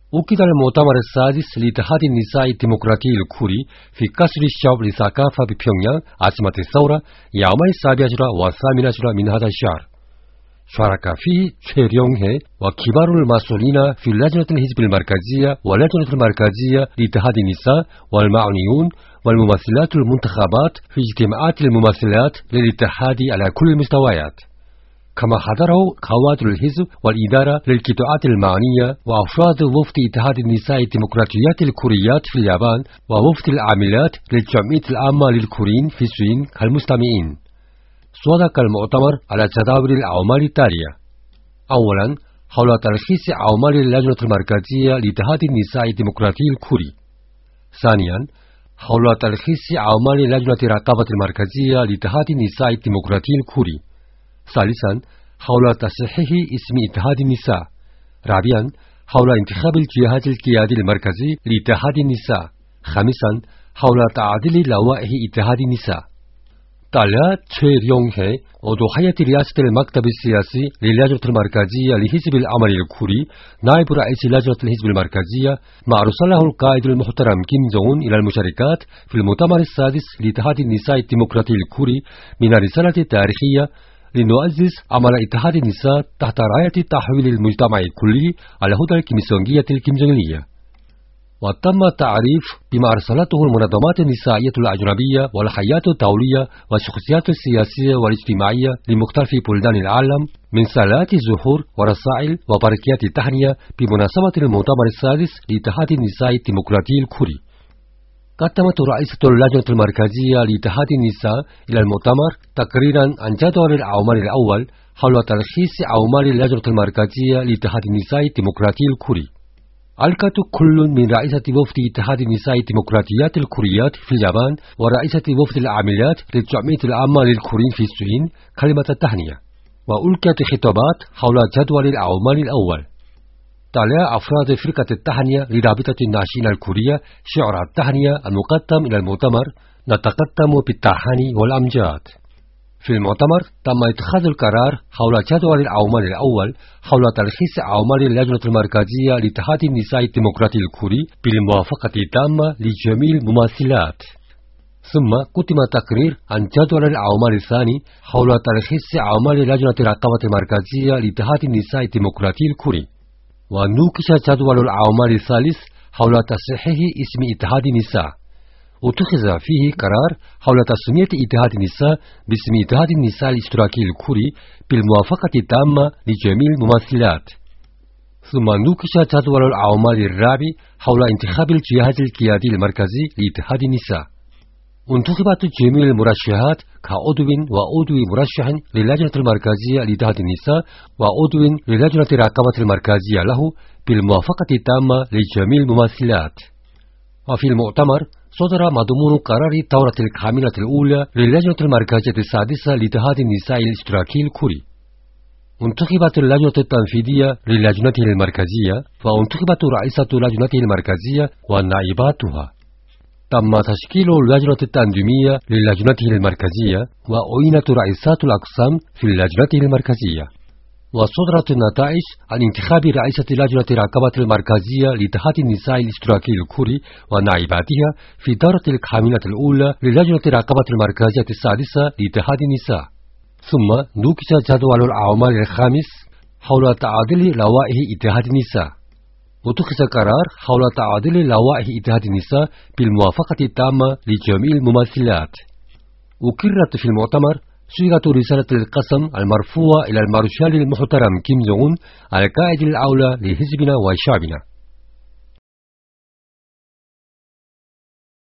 أُكد المؤتمر السادس لاتحاد النساء الديمقراطي الكوري في قصر الشعب للثقافة ببيونغيانغ عاصمة الثورة يوم 17 و18 من هذا الشهر. شارك فيه 최룡해 وكبار المسؤولين في لجنة الحزب المركزية ولجنة المركزية لاتحاد النساء والمعنيون والممثلات المنتخبات في اجتماعات الممثلات للاتحاد على كل المستويات. كما حضره كوادر الحزب والإدارة للقطاعات المعنية وأفراد وفد اتحاد النساء الديمقراطيات الكوريات في اليابان ووفد العاملات للجمعية العامة للكوريين في الصين كالمستمعين. صدق المؤتمر على جداول الأعمال التالية: أولا، حول تلخيص أعمال اللجنة المركزية لاتحاد النساء الديمقراطي الكوري. ثانيا، حول تلخيص أعمال لجنة الرقابة المركزية لاتحاد النساء الديمقراطي الكوري. ثالثا، حول تصحيح اسم اتحاد النساء. رابعا، حول انتخاب الجهاز القيادي المركزي لاتحاد النساء. خامسا، حول تعديل لوائح اتحاد النساء. طلع 최룡해 عضو هيئة رئاسة المكتب السياسي للجنة المركزية لحزب العمل الكوري نائب رئيس لجنة الحزب المركزية ما أرسله القائد المحترم كيم جونغ أون إلى المشاركات في المؤتمر السادس لاتحاد النساء الديمقراطي الكوري من الرسالة التاريخية لنعزز عمل اتحاد النساء تحت راية تحويل المجتمع الكلي على هدى الكيمسونجية الكيمجونغية. وتم التعريف بما أرسلته المنظمات النسائية الأجنبية والحياة الدولية والشخصيات السياسية والاجتماعية لمختلف بلدان العالم من صلوات الظهور ورسائل وبركات التهنئة بمناسبة المؤتمر السادس لاتحاد النساء الديمقراطي الكوري. قدمت رئيسة اللجنة المركزية لاتحاد النساء إلى المؤتمر تقريرا عن جدول الأعمال الأول حول تلخيص أعمال اللجنة المركزية لاتحاد النساء الديمقراطي الكوري. ألقت كل من رئيسة وفد اتحاد النساء الديمقراطيات الكوريات في اليابان ورئيسة وفد العاملات للجمعية العامة للكوريين في الصين كلمة التهنئة، وألقت خطابات حول جدول الأعمال الأول. تلا أفراد فرقة التهنئة لرابطة الناشئين الكورية شعار التهنئة المقدم إلى المؤتمر: نتقدم بالتهاني والأمجاد. في المؤتمر تم اتخاذ القرار حول جدول الأعمال الأول حول تلخيص أعمال اللجنة المركزية لاتحاد النساء الديمقراطي الكوري بالموافقة التامة لجميع الممثلات. ثم قدم تقرير عن جدول الأعمال الثاني حول تلخيص أعمال لجنة الرقابة المركزية لاتحاد النساء الديمقراطي الكوري. ونوقش جدول الأعمال الثالث حول تصحيح اسم اتحاد النساء. اتخذ فيه قرار حول تسمية اتحاد النساء باسم اتحاد النساء الاشتراكي الكوري بالموافقة التامة لجميع الممثلات. ثم نوقش جدول الأعمال الرابع حول انتخاب الجهاز القيادي المركزي لاتحاد النساء. انتخبت جميع المرشحات كعضو وعضو مرشح للجنة المركزية لاتحاد النساء وعضو للجنة الرقابة المركزية له بالموافقة التامة لجميع الممثلات. وفي المؤتمر صدر مضمون قرار الدورة الكاملة الأولى للجنة المركزية السادسة لاتحاد النساء الاشتراكي الكوري. انتخبت اللجنة التنفيذية للجنته المركزية وانتخبت رئيسة لجنته المركزية ونائباتها. تم تشكيل اللجنة التنظيمية للجنته المركزية وأعينت رئيسات الأقسام في اللجنة المركزية. وصدرت النتائج عن انتخاب رئيسة لجنة الرقابة المركزية لاتحاد النساء الاشتراكي الكوري ونائباتها في الدورة الكاملة الأولى للجنة الرقابة المركزية السادسة لاتحاد النساء. ثم نوقش جدول الأعمال الخامس حول تعديل لوائح اتحاد النساء. اتخذ قرار حول تعديل لوائح اتحاد النساء بالموافقة التامة لجميع الممثلات. أقرت في المؤتمر صيغة رسالة القسم المرفوعة إلى المارشال المحترم كيم جونغ أون القائد الأعلى لحزبنا وشعبنا.